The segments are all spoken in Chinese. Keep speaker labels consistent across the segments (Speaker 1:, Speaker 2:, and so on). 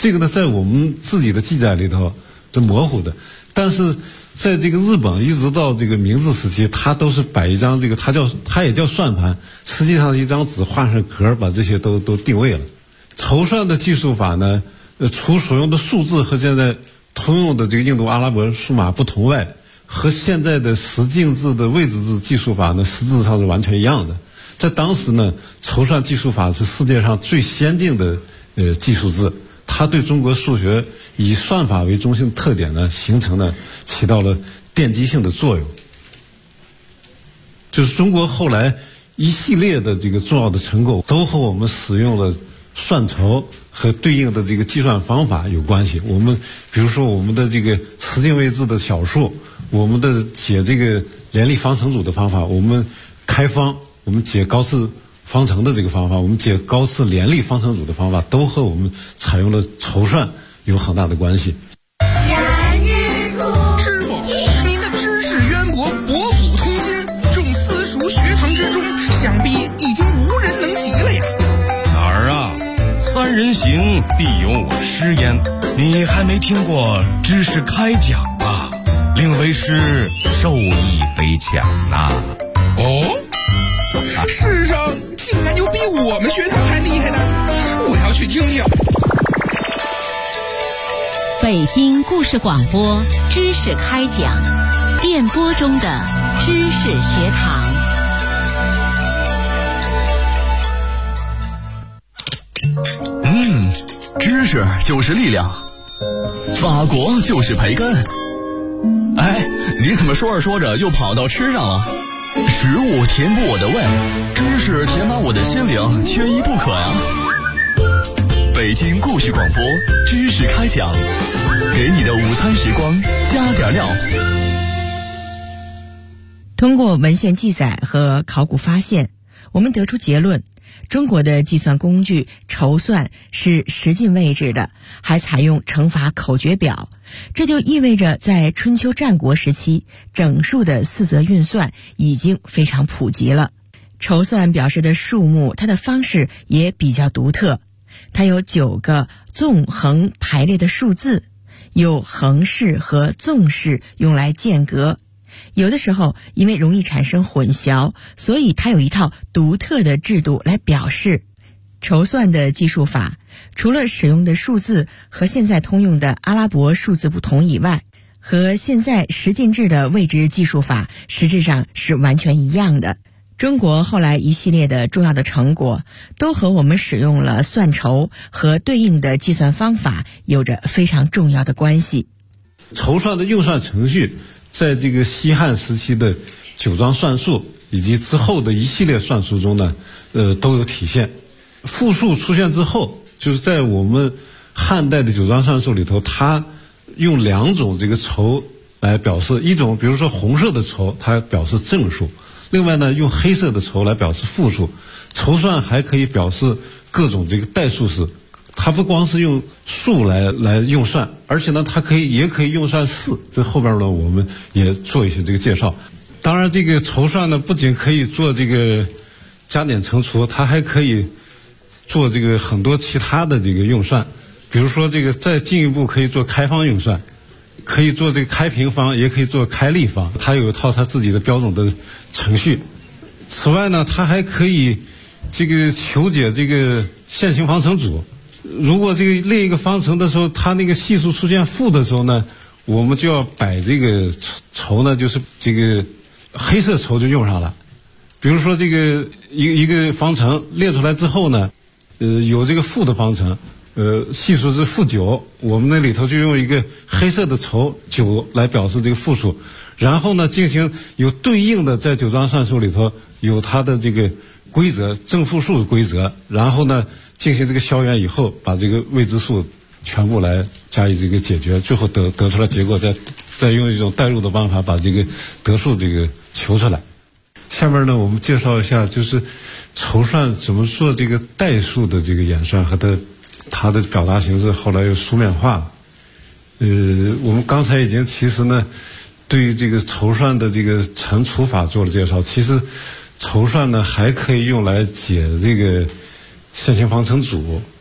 Speaker 1: 这个呢，在我们自己的记载里头是模糊的，但是在这个日本一直到这个明治时期，它都是摆一张这个它也叫算盘，实际上一张纸画上格，把这些都定位了。筹算的计数法呢，除所用的数字和现在通用的这个印度阿拉伯数码不同外，和现在的十进制的位置制计数法呢，实质上是完全一样的。在当时呢，筹算计数法是世界上最先进的计数制，它对中国数学以算法为中心的特点呢，形成了起到了奠基性的作用。就是中国后来一系列的这个重要的成果，都和我们使用了算筹和对应的这个计算方法有关系。我们比如说我们的这个十进位制的小数，我们的解这个联立方程组的方法，我们开方，我们解高次方程的这个方法，我们解高次联立方程组的方法，都和我们采用了筹算有很大的关系。
Speaker 2: 师傅，您的知识渊博，博古通今，众私塾学堂之中，想必已经无人能及了呀。
Speaker 3: 哪儿啊？三人行，必有我师焉。你还没听过知识开讲啊？令为师受益匪浅呐。
Speaker 2: 哦，世上竟然有比我们学堂还厉害的，我要去听听。
Speaker 4: 北京故事广播知识开讲，电波中的知识学堂。
Speaker 5: 知识就是力量，法国就是培根。哎，你怎么说着说着又跑到吃上了？食物填补我的胃，知识填满我的心灵，缺一不可呀。北京故事广播知识开讲，给你的午餐时光加点料。
Speaker 6: 通过文献记载和考古发现，我们得出结论，中国的计算工具筹算是十进位制的，还采用乘法口诀表。这就意味着在春秋战国时期，整数的四则运算已经非常普及了。筹算表示的数目，它的方式也比较独特，它有9个纵横排列的数字，有横式和纵式用来间隔。有的时候因为容易产生混淆，所以它有一套独特的制度来表示。筹算的计数法除了使用的数字和现在通用的阿拉伯数字不同以外，和现在十进制的位置计数法实质上是完全一样的。中国后来一系列的重要的成果都和我们使用了算筹和对应的计算方法有着非常重要的关系。
Speaker 1: 筹算的用算程序在这个西汉时期的九章算术以及之后的一系列算术中呢，都有体现。复数出现之后，就是在我们汉代的九章算术里头，它用2种这个筹来表示，一种比如说红色的筹，它表示正数；另外呢，用黑色的筹来表示负数。筹算还可以表示各种这个代数式，它不光是用数来用算，而且呢，它也可以用算式。这后边呢，我们也做一些这个介绍。当然，这个筹算呢，不仅可以做这个加减乘除，它还可以做这个很多其他的这个用算，比如说这个再进一步可以做开方用算，可以做这个开平方，也可以做开立方，它有一套它自己的标准的程序。此外呢，它还可以这个求解这个线性方程组。如果这个列一个方程的时候，它那个系数出现负的时候呢，我们就要摆这个筹呢，就是这个黑色筹就用上了。比如说这个一个方程列出来之后呢，有这个负的方程，系数是-9，我们那里头就用一个黑色的筹9来表示这个负数，然后呢进行有对应的，在九章算术里头有它的这个规则，正负数规则，然后呢进行这个消元以后，把这个未知数全部来加以这个解决，最后得出来结果，再用一种代入的办法把这个得数这个求出来。下面呢，我们介绍一下就是筹算怎么做这个代数的这个演算和它的表达形式，后来又书面化了。我们刚才已经其实呢对于这个筹算的这个乘除法做了介绍。其实筹算呢还可以用来解这个线性方程组，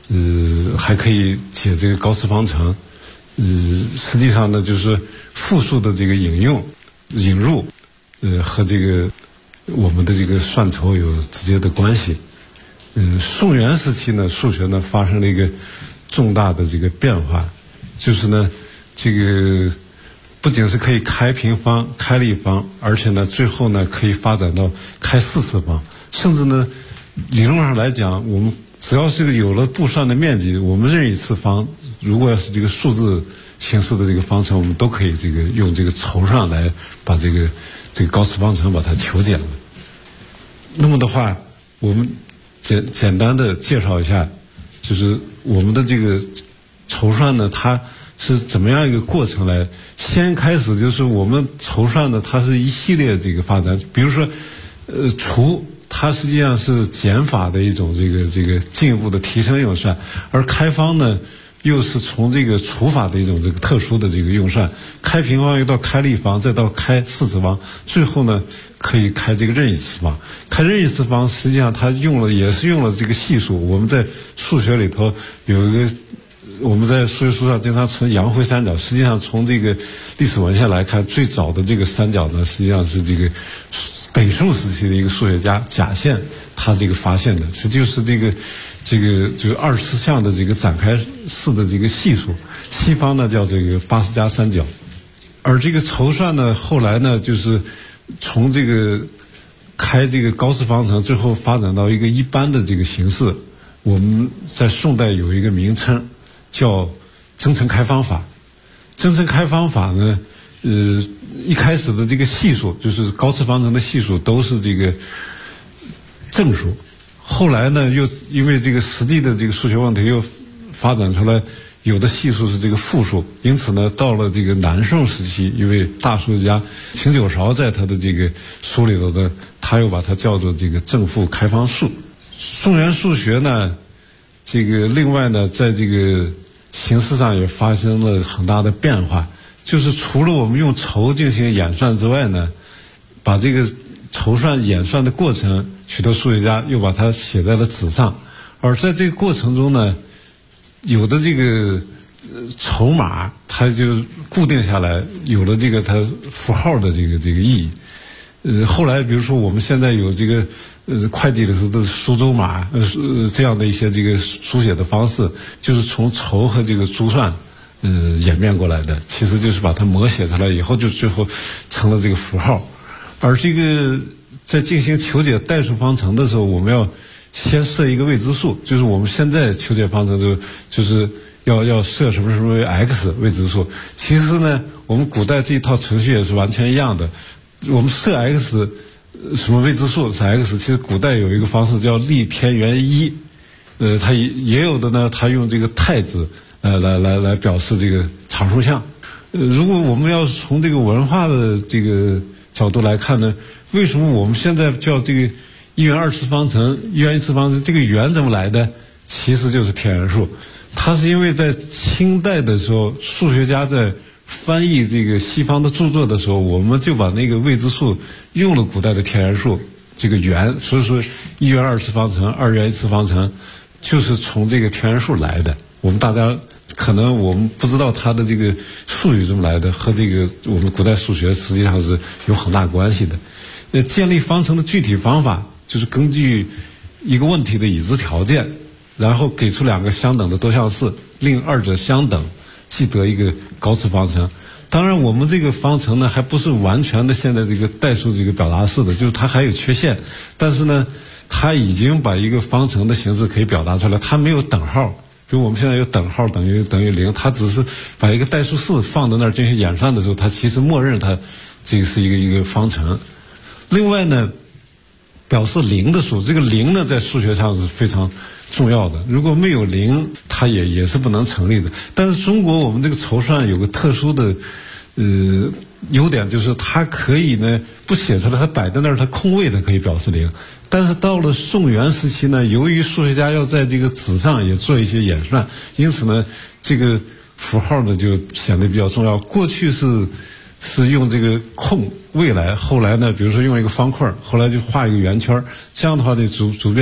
Speaker 1: 还可以解这个高斯方程。实际上呢，就是复数的这个引入，和这个我们的这个算筹有直接的关系。宋元时期呢，数学呢发生了一个重大的这个变化，就是呢，这个不仅是可以开平方、开立方，而且呢，最后呢可以发展到开4次方，甚至呢，理论上来讲，我们只要是有了布算的面积，我们任意次方，如果要是这个数字形式的这个方程，我们都可以这个用这个筹算来把这个高斯方程把它求解了。那么的话，我们简单的介绍一下，就是我们的这个筹算呢，它是怎么样一个过程来？先开始就是我们筹算的，它是一系列这个发展。比如说，除它实际上是减法的一种这个进一步的提升用算，而开方呢，又是从这个除法的一种这个特殊的这个用算。开平方又到开立方，再到开4次方，最后呢可以开这个任意次方。开任意次方实际上它也是用了这个系数。我们在数学里头有一个，我们在数学书上经常称阳晖三角，实际上从这个历史文献来看，最早的这个三角呢，实际上是这个北宋时期的一个数学家贾宪他这个发现的，这就是这个就是2次项的这个展开式的这个系数，西方呢叫这个巴斯加三角。而这个筹算呢，后来呢就是从这个开这个高斯方程，最后发展到一个一般的这个形式。我们在宋代有一个名称叫增程开方法。增程开方法呢，一开始的这个系数，就是高斯方程的系数都是这个正数。后来呢，又因为这个实际的这个数学问题又发展出来，有的系数是这个负数。因此呢，到了这个南宋时期，一位大数学家秦九韶在他的这个书里头呢，他又把它叫做这个正负开方数。宋元数学呢，这个另外呢，在这个形式上也发生了很大的变化，就是除了我们用筹进行演算之外呢，把这个筹算演算的过程，许多数学家又把它写在了纸上。而在这个过程中呢，有的这个筹码它就固定下来，有了这个它符号的这个意义。后来比如说我们现在有这个会计里头的苏州码，这样的一些这个书写的方式，就是从筹和这个珠算演变过来的，其实就是把它摹写出来以后，就最后成了这个符号。而这个在进行求解代数方程的时候，我们要先设一个未知数，就是我们现在求解方程就是要设什么为 x 未知数。其实呢，我们古代这一套程序也是完全一样的。我们设 x 什么未知数是 x， 其实古代有一个方式叫立天元一，它也有的呢，它用这个太字来表示这个常数项。如果我们要是从这个文化的这个角度来看呢，为什么我们现在叫这个一元二次方程、一元一次方程，这个元怎么来的？其实就是天元数。它是因为在清代的时候，数学家在翻译这个西方的著作的时候，我们就把那个未知数用了古代的天元数这个元，所以说一元二次方程、二元一次方程就是从这个天元数来的。我们大家可能我们不知道它的这个术语怎么来的，和这个我们古代数学实际上是有很大关系的。建立方程的具体方法就是根据一个问题的已知条件，然后给出两个相等的多项式，令二者相等，即得一个高次方程。当然我们这个方程呢还不是完全的现在这个代数这个表达式的，就是它还有缺陷，但是呢它已经把一个方程的形式可以表达出来，它没有等号。比如我们现在有等号等于0，它只是把一个代数式放在那儿进行演算的时候，它其实默认它这个是一个方程。另外呢，表示零的数，这个零呢在数学上是非常重要的，如果没有零，它也是不能成立的。但是中国我们这个筹算有个特殊的优点，就是它可以呢不写出来，它摆在那儿，它空位的可以表示零。但是到了宋元时期呢，由于数学家要在这个纸上也做一些演算，因此呢这个符号呢就显得比较重要。过去是用这个空位来，后来呢比如说用一个方块，后来就画一个圆圈，这样的话呢逐渐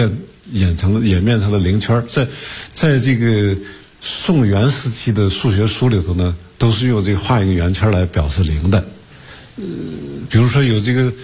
Speaker 1: 演变成了零圈。在这个宋元时期的数学书里头呢，都是用这个画一个圆圈来表示零的。比如说有这个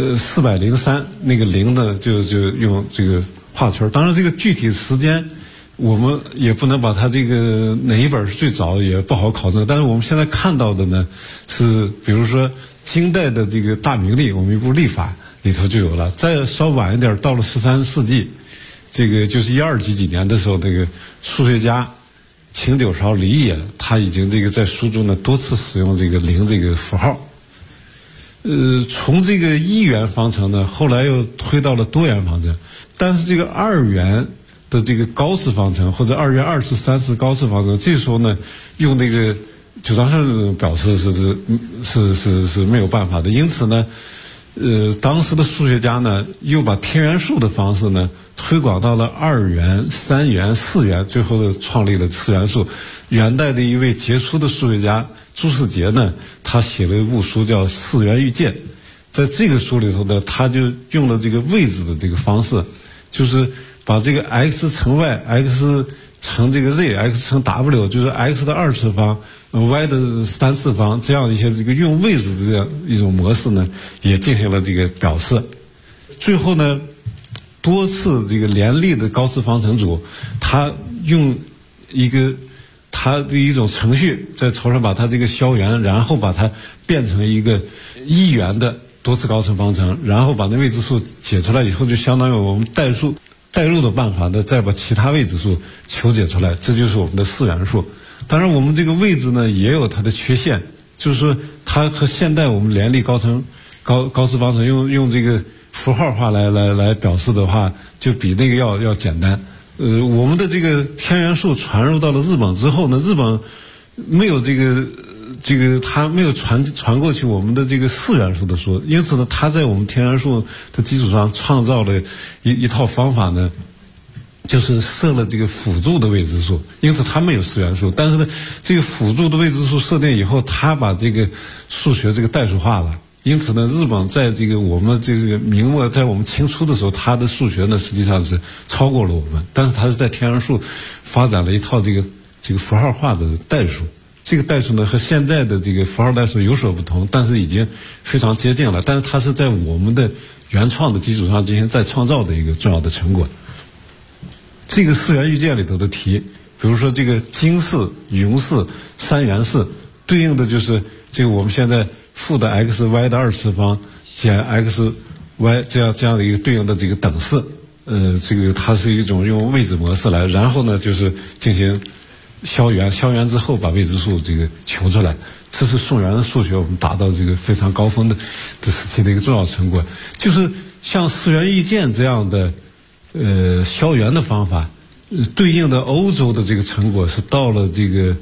Speaker 1: 403，那个零呢就用这个画圈。当然这个具体时间我们也不能把它这个哪一本是最早也不好考证，但是我们现在看到的呢是比如说清代的这个大明历，我们一部历法里头就有了。再稍晚一点，到了13世纪，这个就是12几年的时候，那个数学家秦九韶李野，他已经这个在书中呢多次使用这个零这个符号。从这个一元方程呢，后来又推到了多元方程，但是这个2元的这个高次方程或者2元2次3次高次方程，这时候呢用那个九章算表示是没有办法的。因此呢当时的数学家呢又把天元数的方式呢推广到了2元3元4元，最后创立了4元数。元代的一位杰出的数学家朱世杰呢，他写了一部书叫《4元遇见》。在这个书里头呢，他就用了这个位置的这个方式，就是把这个 x 乘 y、x 乘这个 z、x 乘 w， 就是 x 的2次方、y 的3次方，这样一些这个用位置的这样一种模式呢，也进行了这个表示。最后呢，多次这个联立的高次方程组，他用它的一种程序在头上把它这个消元，然后把它变成一个1元的多次高次方程，然后把那未知数解出来以后，就相当于我们代入的办法呢，再把其他未知数求解出来，这就是我们的4元数。当然我们这个位置呢也有它的缺陷，就是说它和现代我们联立高次方程用这个符号化来表示的话，就比那个要简单。我们的这个天元数传入到了日本之后呢，日本没有这个它没有传过去我们的这个4元数的数，因此呢，它在我们天元数的基础上创造了一套方法呢，就是设了这个辅助的未知数，因此它没有4元数，但是呢，这个辅助的未知数设定以后，它把这个数学这个代数化了。因此呢，日本在这个我们这个明末，在我们清初的时候，它的数学呢实际上是超过了我们，但是它是在天元数发展了一套这个符号化的代数。这个代数呢和现在的这个符号代数有所不同，但是已经非常接近了。但是它是在我们的原创的基础上进行再创造的一个重要的成果。这个4元遇见里头的题，比如说这个经式、匀式、3元式，对应的就是这个我们现在负的 x y 的2次方减 x y 这样的一个对应的这个等式，这个它是一种用位置模式来，然后呢就是进行消元之后把未知数这个求出来。这是宋元的数学我们达到这个非常高峰的时期的一个重要成果。就是像4元遇见这样的消元的方法，对应的欧洲的这个成果是到了这个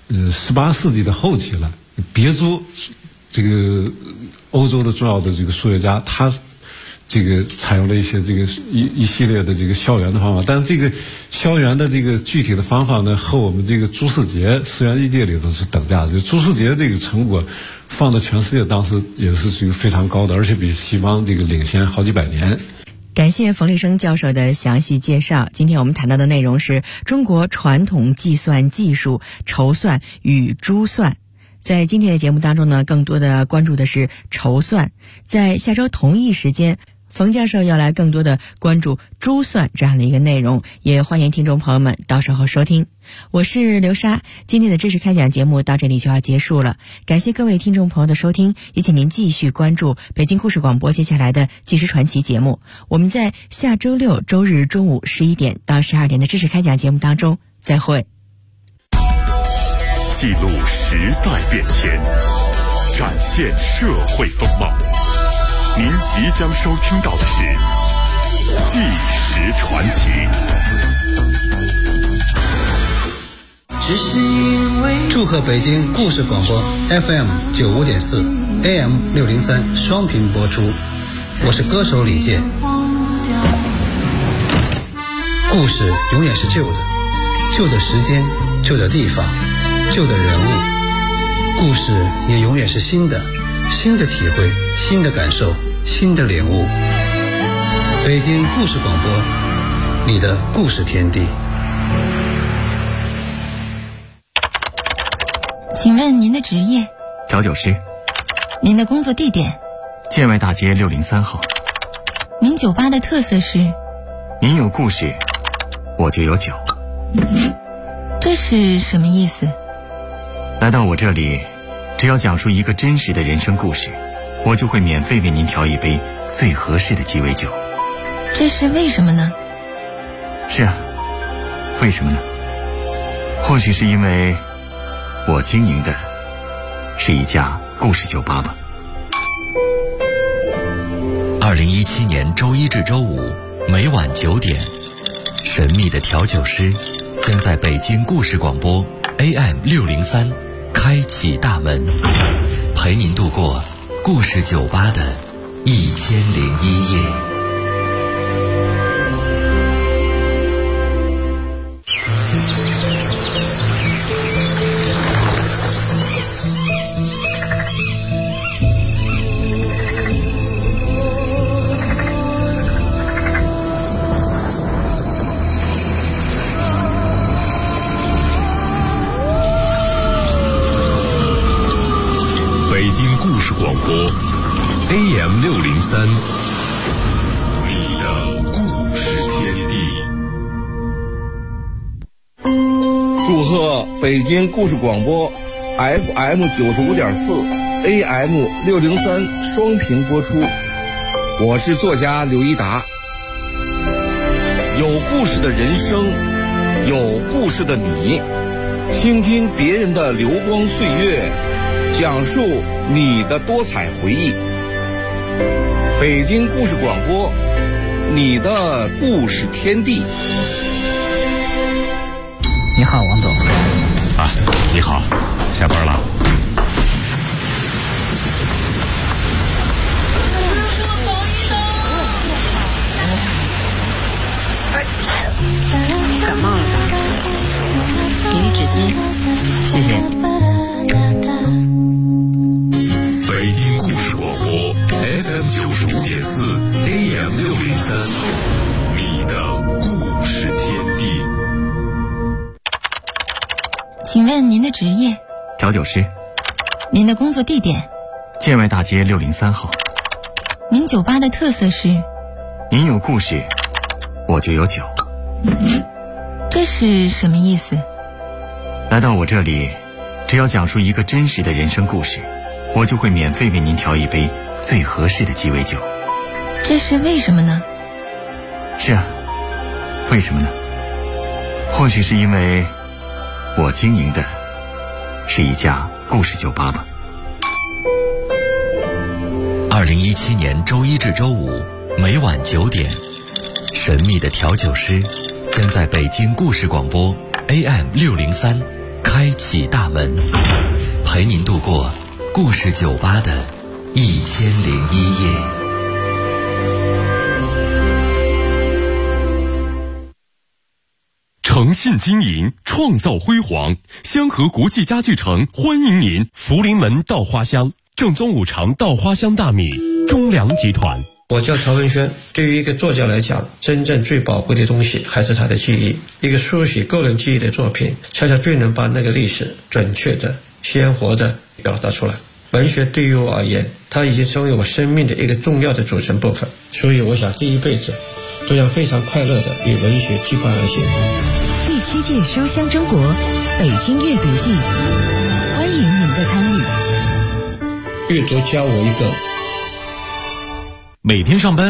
Speaker 1: 18世纪的后期了。别租这个欧洲的重要的这个数学家，他这个采用了一些这个一系列的这个消元的方法，但是这个消元的这个具体的方法呢，和我们这个朱世杰4元遇见里头是等价的。就朱世杰这个成果放到全世界当时也是这个非常高的，而且比西方这个领先好几百年。
Speaker 6: 感谢冯立生教授的详细介绍。今天我们谈到的内容是中国传统计算技术筹算与珠算。在今天的节目当中呢，更多的关注的是筹算。在下周同一时间，冯教授要来更多的关注珠算这样的一个内容，也欢迎听众朋友们到时候收听。我是刘莎，今天的知识开讲节目到这里就要结束了，感谢各位听众朋友的收听，也请您继续关注北京故事广播接下来的纪实传奇节目。我们在下周六周日中午11点到12点的知识开讲节目当中再会。
Speaker 7: 记录时代变迁，展现社会风貌。您即将收听到的是《纪实传奇》。
Speaker 8: 祝贺北京故事广播 FM 95.4 AM 603双频播出，我是歌手李健。故事永远是旧的，旧的时间，旧的地方，旧的人物，故事也永远是新的，新的体会，新的感受，新的领悟。北京故事广播你的故事天地。
Speaker 9: 请问您的职业？
Speaker 5: 调酒师。
Speaker 9: 您的工作地点？
Speaker 5: 建外大街603号。
Speaker 9: 您酒吧的特色是？
Speaker 5: 您有故事，我就有酒。
Speaker 9: 这是什么意思？
Speaker 5: 来到我这里，只要讲述一个真实的人生故事，我就会免费为您调一杯最合适的鸡尾酒。
Speaker 9: 这是为什么呢？
Speaker 5: 是啊，为什么呢？或许是因为我经营的是一家故事酒吧吧。
Speaker 10: 2017年周一至周五每晚9点，神秘的调酒师将在北京故事广播 AM603开启大门，陪您度过故事酒吧的1001夜。
Speaker 7: 北京故事广播 AM603，你的故事天地。
Speaker 11: 祝贺北京故事广播 FM95.4 AM603双频播出。我是作家刘一达。有故事的人生，有故事的你，倾听别人的流光岁月，讲述你的多彩回忆。北京故事广播，你的故事天地。
Speaker 12: 你好，王总。
Speaker 3: 啊，你好，下班了。
Speaker 4: 感冒了吧？给你纸巾。
Speaker 12: 谢谢。
Speaker 7: 北京故事广播 FM95.4 AM603，你的故事天地。
Speaker 9: 请问您的职业？
Speaker 5: 调酒师。
Speaker 9: 您的工作地点？
Speaker 5: 建外大街603号。
Speaker 9: 您酒吧的特色是？
Speaker 5: 您有故事，我就有酒。
Speaker 9: 这是什么意思？
Speaker 5: 来到我这里，只要讲述一个真实的人生故事，我就会免费为您调一杯最合适的鸡尾酒。
Speaker 9: 这是为什么呢？
Speaker 5: 是啊，为什么呢？或许是因为我经营的是一家故事酒吧吧。
Speaker 10: 2017年周一至周五每晚9点，神秘的调酒师将在北京故事广播 AM603开启大门，陪您度过故事酒吧的1001夜。
Speaker 7: 诚信经营，创造辉煌。香河国际家具城欢迎您！福临门稻花香，正宗五常稻花香大米，中粮集团。
Speaker 8: 我叫曹文轩。对于一个作家来讲，真正最宝贵的东西还是他的记忆。一个书写个人记忆的作品，恰恰最能把那个历史准确的、鲜活的表达出来。文学对于我而言，它已经成为我生命的一个重要的组成部分。所以我想这一辈子都要非常快乐的与文学结伴而行。
Speaker 13: 第7届书香中国北京阅读季，欢迎您的参与。
Speaker 8: 阅读教我一个。
Speaker 3: 每天上班